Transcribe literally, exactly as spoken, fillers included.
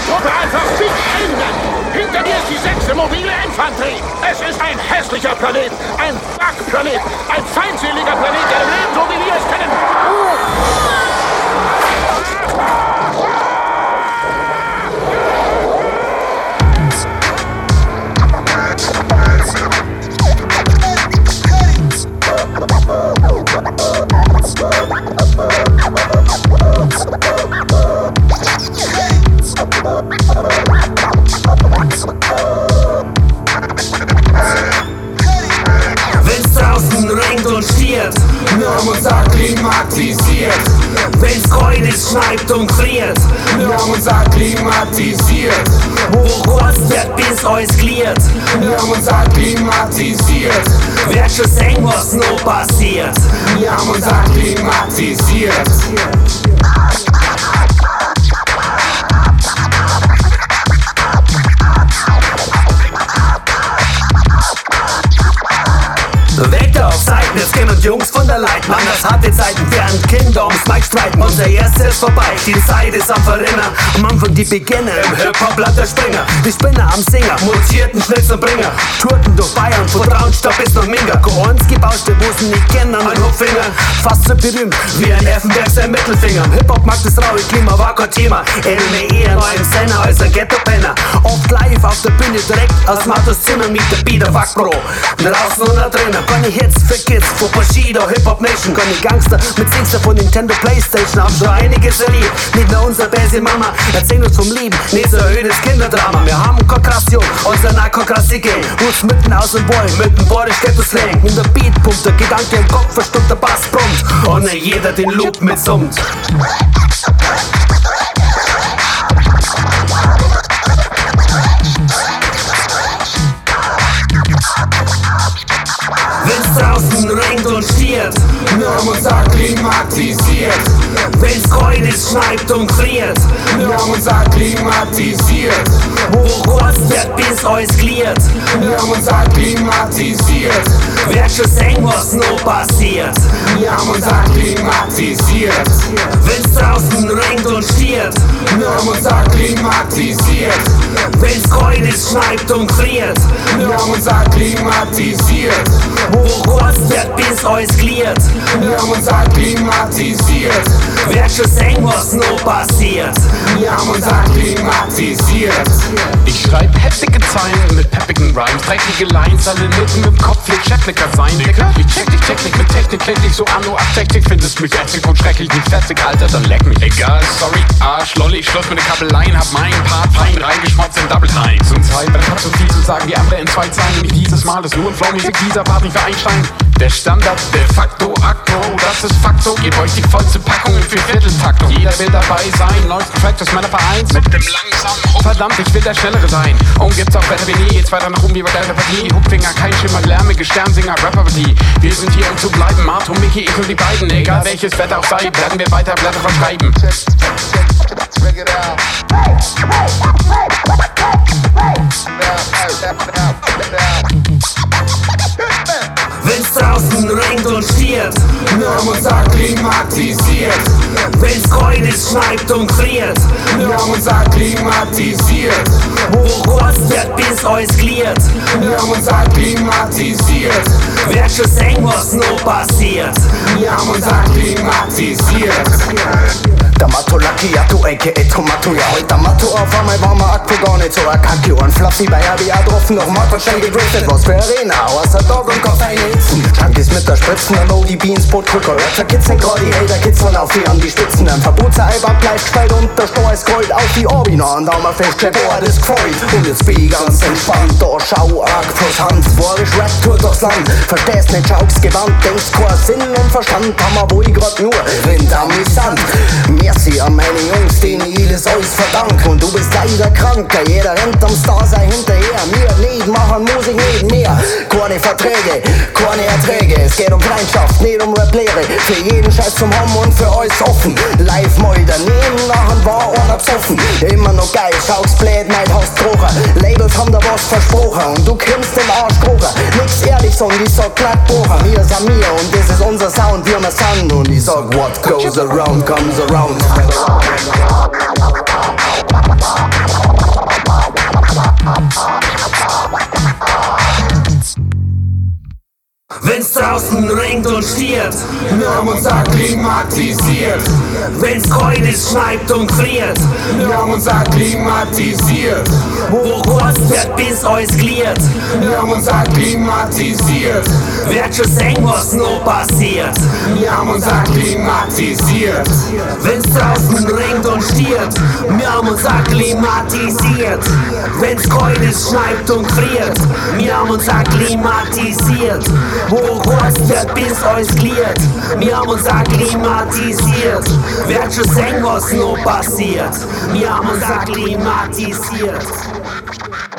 Truppe einfach beenden! Hinter mir ist die sechste mobile Infanterie! Es ist ein hässlicher Planet, ein Wrackplanet, ein feindseliger Planet, der lebt, so wie wir es kennen! Wenn's draußen regnet und stiert, wir haben uns akklimatisiert. Wenn's kalt ist, schneit und friert, wir haben uns akklimatisiert. Wo kurz wird bis alles gliert, wir haben uns akklimatisiert. Wird schon sehen, was noch passiert, wir haben uns akklimatisiert. Wetter auf Seiten, es gehen und Jungs von der Leit. Mann, das harte Zeiten während Kingdoms, Mike Strike, unser erstes ist vorbei. Die Zeit ist am Verrinner, am Anfang die Beginner. Im Hip-Hop bleibt der Springer, die Spinner am Singer, mutierten Schnitzelbringer. Tourten durch Bayern, von Traunstock bis nach Minga. Kohorns gebauschte Busen, nicht kennen an Hupfinger. Fast so berühmt wie ein Effenberg sein Mittelfinger. Hip-Hop mag das raue Klima, war kein Thema. Edel mir eher noch im Senner als ein Ghetto-Penner. Oft live auf der Bühne direkt aus Matos Zimmer mit der Beat auf Ackbro. Draußen und da drinnen. Kann ich Hits für Kids, von Bushido, Hip-Hop Nation. Kann ich Gangster mit Singster von Nintendo Playstation. Haben schon einiges erlebt, nicht nur unser Bäse Mama. Erzählen uns vom Leben, nicht so erhöhtes Kinderdrama. Wir haben Kokration, unser Narkokrassige. Rutsch mitten aus dem Boy, mitten Borisch Ghetto-Slang. In der Beat pumpt der Gedanke im Kopf, verstummt der Bass brummt. Und nicht jeder den Loop mitsummt. Wenn's draußen regnet und stiert, wir haben uns akklimatisiert. Wenn's kalt ist, schneit und friert, wir haben uns akklimatisiert. Wo kurz wird bis alles gliert, wir haben uns akklimatisiert. Wird schon sehen, was noch passiert, wir haben uns akklimatisiert. Wenn's draußen regnet und stiert, wir haben uns akklimatisiert. Wenn's kalt ist, schneit und friert, wir haben uns akklimatisiert. Wo kurz wird bis alles gliert, wir haben uns akklimatisiert. Wird schon sehen, was noch passiert, wir haben uns akklimatisiert. Ich schreib heftige Zeilen mit peppigen Rhymes, dreckige Lines, alle Noten im Kopf, will Chefnicker sein, Digga. Ich check dich, check dich mit Technik, klick dich so an, nur Affektik, findest mich ätzig und schrecklich, nicht festig, Alter, dann leck mich. Egal, sorry, Arsch, Lolli, Schluss mit den Kabeleien, hab meinen Part fein reingeschmotzt in Double Time. Zum Zeit, dann hab so viel zu sagen, die andere in zwei Zeilen, nicht dieses Mal ist nur ein Flow-Musik, dieser Part nicht für Einstein. Der Standard, de facto, Akro, das ist Fakto, gebt euch die vollste Packung in vier Vierteltaktung. Jeder will dabei sein, neuesten Track des Männervereins mit dem langsamen Hook. Verdammt, ich will der Schnellere sein. Und gibt's auch Wetter wie nie, jetzt weiter nach oben wie bei der Partie. Hookfinger, kein Schimmer, lärmige Sternsinger, Rapper-Partie. Wir sind hier, um zu bleiben, Marto, Mickey, ich und die beiden. Egal welches Wetter auch sei, werden wir weiter Blätter verschreiben. Check it out. Wenn's draußen regnet und stiert, wir haben uns akklimatisiert. Wenn's kalt ist, schneit und friert, wir haben uns akklimatisiert. Wo kurz wird bis alles gliert, wir haben uns akklimatisiert. Wird schon sehen, was noch passiert, wir haben uns akklimatisiert. Damato Lacchiato, aka Tomato, ja heute Damato auf einmal war mein Akku gar nicht so ein Kacke und Fluffy bei R B A getroffen, noch Martin schnell gedriftet, was für Arena, außer Dog und Koffein hitzen. Junkies mit der Spritzen, dann die Beans, Brotkrücker, Rapper kitzeln gerade die Hater, kitzeln auf die an die Spitzen, ein Verbotseilbar bleibt gestellt und der Steuer ist gold auf die Orbina und da mal festgestellt, boah, das gefreut. Und jetzt bin ich ganz entspannt, da schau arg plus Hand, Borisch Rap tour durchs Land, verstehst nicht, schauk's gewandt, denkst kein Sinn und Verstand, Hammer, wo ich grad nur Rind amüsant. Merci an meine Jungs, denen ich das alles verdank. Und du bist leider kranker, jeder rennt am Starsein hinterher. Wir nicht machen Musik nicht mehr. Keine Verträge, keine Erträge. Es geht um Freundschaft, nicht um Rap-Lehre. Für jeden Scheiß zum Haben und für euch offen. Live mal daneben, nachher war einer besoffen. Immer noch geil, schauk's blöd, neid hast Droger. Labels haben da was versprochen und du krimmst den Arsch krocher. Nix ehrlich, sondern ich sag glatt Bocher. Wir sind mir und das ist unser Sound, wir sind und ich sag what goes around comes around. Wenn's draußen regnet und stiert, Wir haben uns akklimatisiert. wenn's kalt ist, schneit und friert, Wir haben uns akklimatisiert. wo kurz wird bis alles gliert, Wir haben uns akklimatisiert. wird schon sehen, was noch passiert. Wir haben uns akklimatisiert. Wenn's draußen regnet und stiert, wir haben uns akklimatisiert. Wenn's kalt ist, schneit und friert, wir haben uns akklimatisiert. Wo kurz wird bis alles gliert, wir haben uns akklimatisiert. Wird schon sehen, was noch passiert. Wir haben uns akklimatisiert.